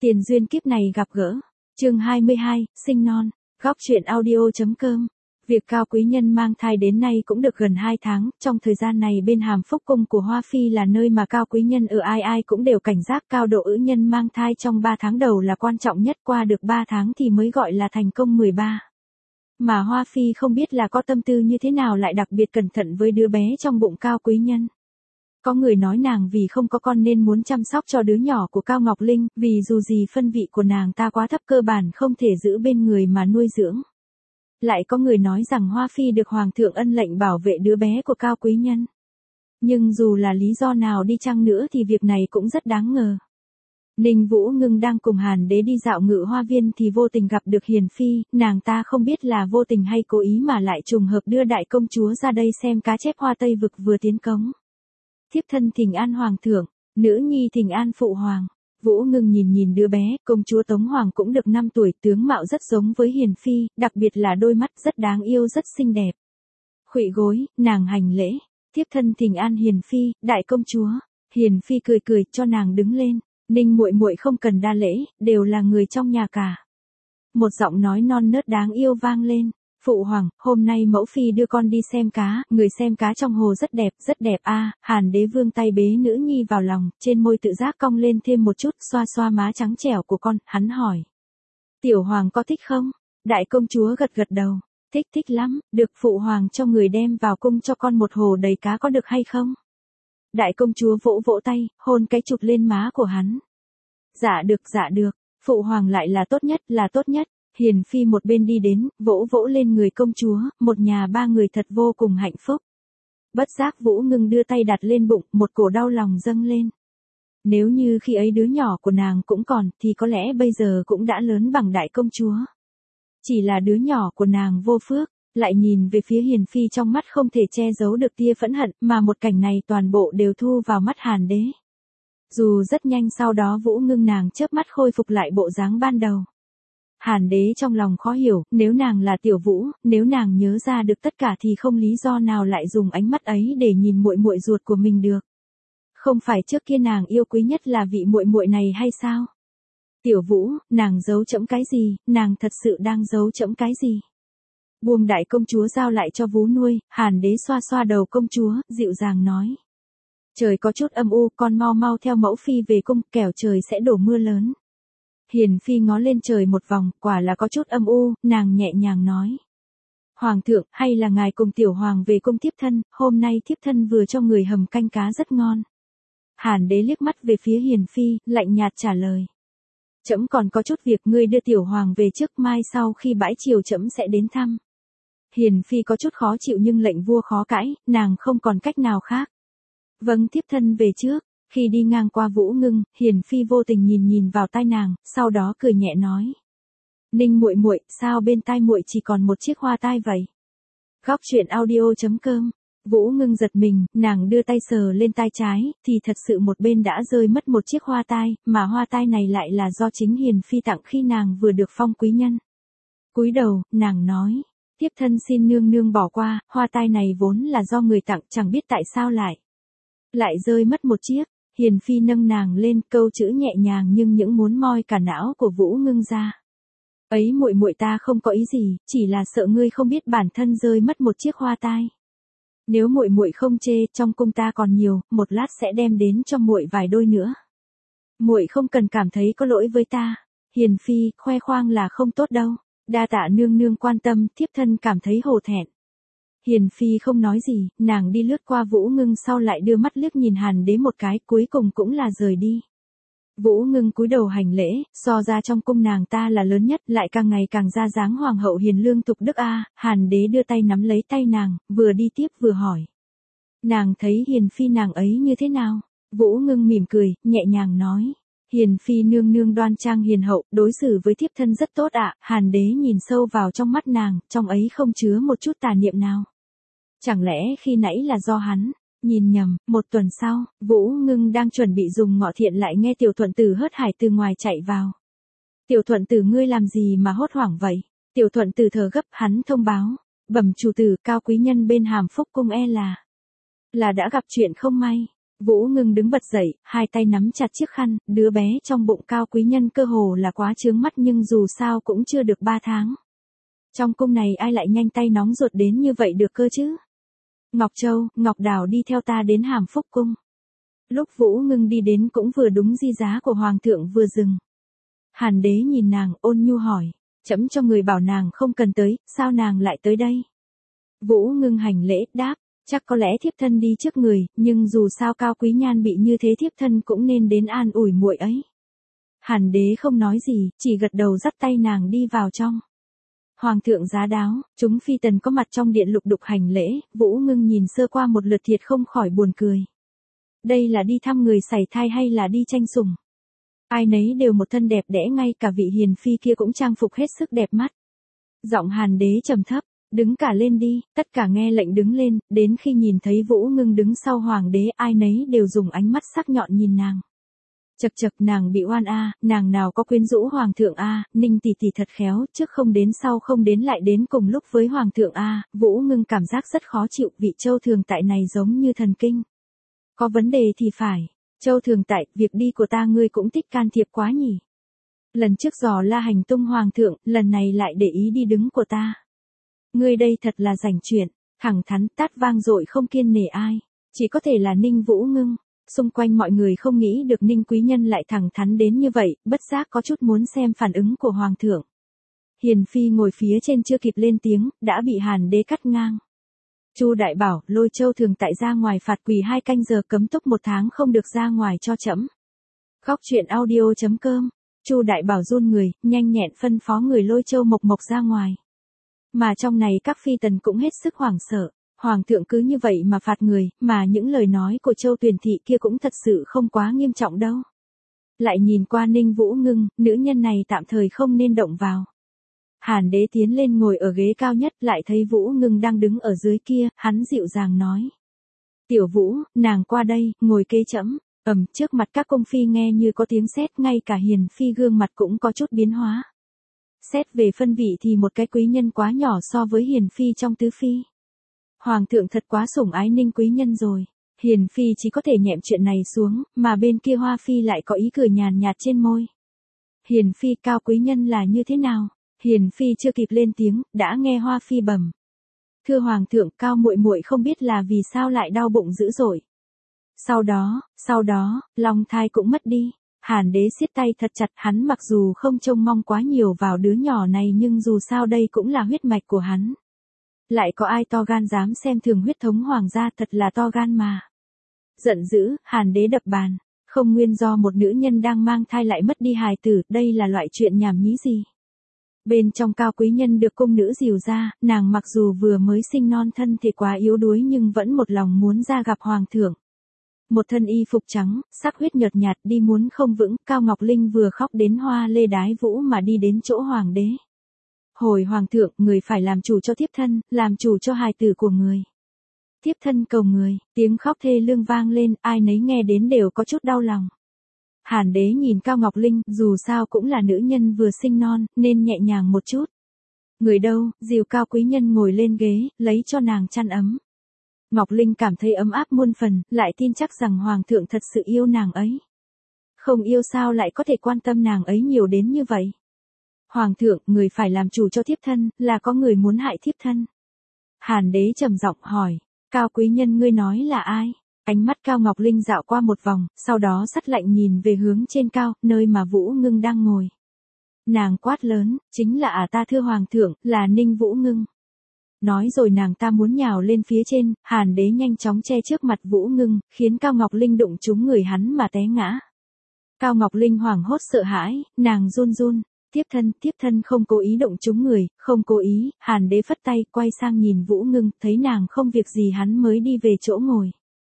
Tiền duyên kiếp này gặp gỡ. Chương 22, sinh non. Góc truyện audio.com. Việc Cao Quý Nhân mang thai đến nay cũng được gần 2 tháng, trong thời gian này bên Hàm Phúc Cung của Hoa Phi là nơi mà Cao Quý Nhân ở, ai ai cũng đều cảnh giác cao độ ữ nhân mang thai trong 3 tháng đầu là quan trọng nhất, qua được 3 tháng thì mới gọi là thành công 13. Mà Hoa Phi không biết là có tâm tư như thế nào lại đặc biệt cẩn thận với đứa bé trong bụng Cao Quý Nhân. Có người nói nàng vì không có con nên muốn chăm sóc cho đứa nhỏ của Cao Ngọc Linh, vì dù gì phân vị của nàng ta quá thấp cơ bản không thể giữ bên người mà nuôi dưỡng. Lại có người nói rằng Hoa Phi được Hoàng thượng ân lệnh bảo vệ đứa bé của Cao Quý Nhân. Nhưng dù là lý do nào đi chăng nữa thì việc này cũng rất đáng ngờ. Ninh Vũ Ngưng đang cùng Hàn Đế đi dạo Ngự Hoa Viên thì vô tình gặp được Hiền Phi, nàng ta không biết là vô tình hay cố ý mà lại trùng hợp đưa đại công chúa ra đây xem cá chép Hoa Tây Vực vừa tiến cống. Thiếp thân thỉnh an Hoàng thượng, nữ nhi thỉnh an phụ hoàng. Vũ Ngưng nhìn đứa bé, công chúa Tống Hoàng cũng được 5 tuổi, tướng mạo rất giống với Hiền Phi, đặc biệt là đôi mắt rất đáng yêu rất xinh đẹp. Khuỵu gối, nàng hành lễ, thiếp thân thỉnh an Hiền Phi, đại công chúa. Hiền Phi cười cho nàng đứng lên, Ninh muội muội không cần đa lễ, đều là người trong nhà cả. Một giọng nói non nớt đáng yêu vang lên. Phụ hoàng, hôm nay mẫu phi đưa con đi xem cá, người xem cá trong hồ rất đẹp a. Hàn Đế vương tay bế nữ nhi vào lòng, trên môi tự giác cong lên thêm một chút, xoa xoa má trắng trẻo của con, hắn hỏi. Tiểu hoàng có thích không? Đại công chúa gật đầu, thích lắm, được phụ hoàng cho người đem vào cung cho con một hồ đầy cá có được hay không? Đại công chúa vỗ tay, hôn cái chụp lên má của hắn. Dạ được, phụ hoàng lại là tốt nhất. Hiền Phi một bên đi đến, vỗ lên người công chúa, một nhà 3 người thật vô cùng hạnh phúc. Bất giác Vũ Ngưng đưa tay đặt lên bụng, một cổ đau lòng dâng lên. Nếu như khi ấy đứa nhỏ của nàng cũng còn, thì có lẽ bây giờ cũng đã lớn bằng đại công chúa. Chỉ là đứa nhỏ của nàng vô phước, lại nhìn về phía Hiền Phi trong mắt không thể che giấu được tia phẫn hận, mà một cảnh này toàn bộ đều thu vào mắt Hàn Đế. Dù rất nhanh sau đó Vũ Ngưng nàng chớp mắt khôi phục lại bộ dáng ban đầu. Hàn Đế trong lòng khó hiểu, nếu nàng là Tiểu Vũ, nếu nàng nhớ ra được tất cả thì không lý do nào lại dùng ánh mắt ấy để nhìn muội muội ruột của mình được. Không phải trước kia nàng yêu quý nhất là vị muội muội này hay sao? Tiểu Vũ, nàng giấu trẫm cái gì, nàng thật sự đang giấu trẫm cái gì? Buông đại công chúa giao lại cho vú nuôi, Hàn Đế xoa đầu công chúa, dịu dàng nói. Trời có chút âm u, con mau theo mẫu phi về cung, kẻo trời sẽ đổ mưa lớn. Hiền Phi ngó lên trời một vòng, quả là có chút âm u, nàng nhẹ nhàng nói. Hoàng thượng, hay là ngài cùng tiểu hoàng về cung thiếp thân, hôm nay thiếp thân vừa cho người hầm canh cá rất ngon. Hàn Đế liếc mắt về phía Hiền Phi, lạnh nhạt trả lời. Trẫm còn có chút việc, ngươi đưa tiểu hoàng về trước, mai sau khi bãi triều trẫm sẽ đến thăm. Hiền Phi có chút khó chịu nhưng lệnh vua khó cãi, nàng không còn cách nào khác. Vâng, thiếp thân về trước. Khi đi ngang qua Vũ Ngưng, Hiền Phi vô tình nhìn vào tai nàng, sau đó cười nhẹ nói. Ninh muội muội, sao bên tai muội chỉ còn một chiếc hoa tai vậy? Góc truyện audio.com. Vũ Ngưng giật mình, nàng đưa tay sờ lên tai trái, thì thật sự một bên đã rơi mất một chiếc hoa tai, mà hoa tai này lại là do chính Hiền Phi tặng khi nàng vừa được phong quý nhân. Cúi đầu, nàng nói. Tiếp thân xin nương nương bỏ qua, hoa tai này vốn là do người tặng, chẳng biết tại sao lại rơi mất một chiếc. Hiền Phi nâng nàng lên, câu chữ nhẹ nhàng nhưng những muốn moi cả não của Vũ Ngưng ra. Ấy muội muội ta không có ý gì, chỉ là sợ ngươi không biết bản thân rơi mất một chiếc hoa tai. Nếu muội muội không chê, trong cung ta còn nhiều, một lát sẽ đem đến cho muội vài đôi nữa. Muội không cần cảm thấy có lỗi với ta. Hiền Phi, khoe khoang là không tốt đâu. Đa tạ nương nương quan tâm, thiếp thân cảm thấy hổ thẹn. Hiền Phi không nói gì, nàng đi lướt qua Vũ Ngưng sau lại đưa mắt liếc nhìn Hàn Đế một cái, cuối cùng cũng là rời đi. Vũ Ngưng cúi đầu hành lễ, so ra trong cung nàng ta là lớn nhất, lại càng ngày càng ra dáng hoàng hậu hiền lương tục đức a. Hàn Đế đưa tay nắm lấy tay nàng, vừa đi tiếp vừa hỏi. Nàng thấy Hiền Phi nàng ấy như thế nào? Vũ Ngưng mỉm cười, nhẹ nhàng nói. Hiền Phi nương nương đoan trang hiền hậu, đối xử với thiếp thân rất tốt ạ. Hàn Đế nhìn sâu vào trong mắt nàng, trong ấy không chứa một chút tà niệm nào. Chẳng lẽ khi nãy là do hắn nhìn nhầm? Một tuần sau, Vũ Ngưng đang chuẩn bị dùng ngọ thiện lại nghe Tiểu Thuận Tử hớt hải từ ngoài chạy vào. Tiểu Thuận Tử, ngươi làm gì mà hốt hoảng vậy? Tiểu Thuận Tử thở gấp, hắn thông báo. Bẩm chủ tử, Cao Quý Nhân bên Hàm Phúc Cung là đã gặp chuyện không may. Vũ Ngưng đứng bật dậy, hai tay nắm chặt chiếc khăn, đứa bé trong bụng Cao Quý Nhân cơ hồ là quá chướng mắt nhưng dù sao cũng chưa được 3 tháng. Trong cung này ai lại nhanh tay nóng ruột đến như vậy được cơ chứ? Ngọc Châu, Ngọc Đào đi theo ta đến Hàm Phúc cung. Lúc Vũ Ngưng đi đến cũng vừa đúng di giá của Hoàng thượng vừa dừng. Hàn Đế nhìn nàng, ôn nhu hỏi, trẫm cho người bảo nàng không cần tới, sao nàng lại tới đây? Vũ Ngưng hành lễ, đáp, chắc có lẽ thiếp thân đi trước người, nhưng dù sao Cao Quý Nhan bị như thế thiếp thân cũng nên đến an ủi muội ấy. Hàn Đế không nói gì, chỉ gật đầu dắt tay nàng đi vào trong. Hoàng thượng giá đáo, chúng phi tần có mặt trong điện lục đục hành lễ, Vũ Ngưng nhìn sơ qua một lượt thiệt không khỏi buồn cười. Đây là đi thăm người sảy thai hay là đi tranh sủng? Ai nấy đều một thân đẹp đẽ, ngay cả vị hiền phi kia cũng trang phục hết sức đẹp mắt. Giọng Hàn Đế trầm thấp, đứng cả lên đi, tất cả nghe lệnh đứng lên, đến khi nhìn thấy Vũ Ngưng đứng sau Hoàng đế ai nấy đều dùng ánh mắt sắc nhọn nhìn nàng. Chật chật, nàng bị oan a, nàng nào có quyến rũ Hoàng thượng a, Ninh tỷ tỷ thật khéo, trước không đến sau không đến lại đến cùng lúc với Hoàng thượng a, Vũ Ngưng cảm giác rất khó chịu, vị Châu Thường Tại này giống như thần kinh. Có vấn đề thì phải, Châu Thường Tại, việc đi của ta ngươi cũng thích can thiệp quá nhỉ. Lần trước dò la hành tung Hoàng thượng, lần này lại để ý đi đứng của ta. Ngươi đây thật là rảnh chuyện, thẳng thắn tát vang dội không kiên nể ai, chỉ có thể là Ninh Vũ Ngưng. Xung quanh mọi người không nghĩ được Ninh quý nhân lại thẳng thắn đến như vậy, bất giác có chút muốn xem phản ứng của Hoàng thượng. Hiền phi ngồi phía trên chưa kịp lên tiếng, đã bị Hàn Đế cắt ngang. Chu Đại Bảo, lôi Châu Thường Tại ra ngoài phạt quỳ 2 canh giờ, cấm túc 1 tháng không được ra ngoài cho trẫm. Góc truyện audio.com. Chu Đại Bảo run người, nhanh nhẹn phân phó người lôi Châu Mộc Mộc ra ngoài. Mà trong này các phi tần cũng hết sức hoảng sợ. Hoàng thượng cứ như vậy mà phạt người, mà những lời nói của Châu Tuyền Thị kia cũng thật sự không quá nghiêm trọng đâu. Lại nhìn qua Ninh Vũ Ngưng, nữ nhân này tạm thời không nên động vào. Hàn Đế tiến lên ngồi ở ghế cao nhất, lại thấy Vũ Ngưng đang đứng ở dưới kia, hắn dịu dàng nói. Tiểu Vũ, nàng qua đây, ngồi kế trẫm. Trước mặt các công phi nghe như có tiếng sét, ngay cả Hiền phi gương mặt cũng có chút biến hóa. Xét về phân vị thì một cái quý nhân quá nhỏ so với Hiền phi trong tứ phi. Hoàng thượng thật quá sủng ái Ninh quý nhân rồi. Hiền phi chỉ có thể nhẹm chuyện này xuống, mà bên kia Hoa phi lại có ý cười nhàn nhạt trên môi. Hiền phi, Cao quý nhân là như thế nào? Hiền phi chưa kịp lên tiếng, đã nghe Hoa phi bẩm. Thưa Hoàng thượng, Cao muội muội không biết là vì sao lại đau bụng dữ dội. Sau đó, long thai cũng mất đi. Hàn Đế siết tay thật chặt, hắn mặc dù không trông mong quá nhiều vào đứa nhỏ này nhưng dù sao đây cũng là huyết mạch của hắn. Lại có ai to gan dám xem thường huyết thống hoàng gia, thật là to gan mà. Giận dữ, Hàn Đế đập bàn. Không nguyên do một nữ nhân đang mang thai lại mất đi hài tử, đây là loại chuyện nhảm nhí gì. Bên trong Cao quý nhân được cung nữ dìu ra, nàng mặc dù vừa mới sinh non thân thì quá yếu đuối nhưng vẫn một lòng muốn ra gặp Hoàng thượng. Một thân y phục trắng, sắc huyết nhợt nhạt, đi muốn không vững, Cao Ngọc Linh vừa khóc đến hoa lê đái vũ mà đi đến chỗ Hoàng đế. Hồi Hoàng thượng, người phải làm chủ cho thiếp thân, làm chủ cho hài tử của người. Thiếp thân cầu người, tiếng khóc thê lương vang lên, ai nấy nghe đến đều có chút đau lòng. Hàn Đế nhìn Cao Ngọc Linh, dù sao cũng là nữ nhân vừa sinh non, nên nhẹ nhàng một chút. Người đâu, dìu Cao quý nhân ngồi lên ghế, lấy cho nàng chăn ấm. Ngọc Linh cảm thấy ấm áp muôn phần, lại tin chắc rằng Hoàng thượng thật sự yêu nàng ấy. Không yêu sao lại có thể quan tâm nàng ấy nhiều đến như vậy. Hoàng thượng, người phải làm chủ cho thiếp thân, là có người muốn hại thiếp thân. Hàn Đế trầm giọng hỏi, Cao quý nhân ngươi nói là ai? Ánh mắt Cao Ngọc Linh dạo qua một vòng, sau đó sắt lạnh nhìn về hướng trên cao, nơi mà Vũ Ngưng đang ngồi. Nàng quát lớn, chính là ta thưa Hoàng thượng, là Ninh Vũ Ngưng. Nói rồi nàng ta muốn nhào lên phía trên, Hàn Đế nhanh chóng che trước mặt Vũ Ngưng, khiến Cao Ngọc Linh đụng trúng người hắn mà té ngã. Cao Ngọc Linh hoảng hốt sợ hãi, nàng run run, tiếp thân không cố ý động trúng người, không cố ý. Hàn Đế phất tay, quay sang nhìn Vũ Ngưng, thấy nàng không việc gì hắn mới đi về chỗ ngồi.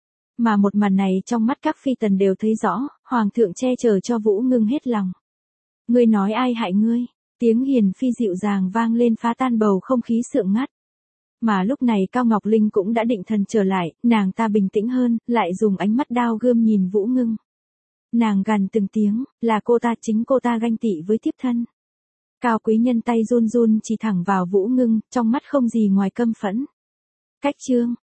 Mà một màn này trong mắt các phi tần đều thấy rõ, Hoàng thượng che chở cho Vũ Ngưng hết lòng. Ngươi nói ai hại ngươi? Tiếng Hiền phi dịu dàng vang lên phá tan bầu không khí sượng ngắt. Mà lúc này Cao Ngọc Linh cũng đã định thần trở lại, nàng ta bình tĩnh hơn, lại dùng ánh mắt đao gươm nhìn Vũ Ngưng. Nàng gằn từng tiếng, là cô ta, chính cô ta ganh tị với thiếp thân. Cao quý nhân tay run run chỉ thẳng vào Vũ Ngưng, trong mắt không gì ngoài căm phẫn. Cách chương.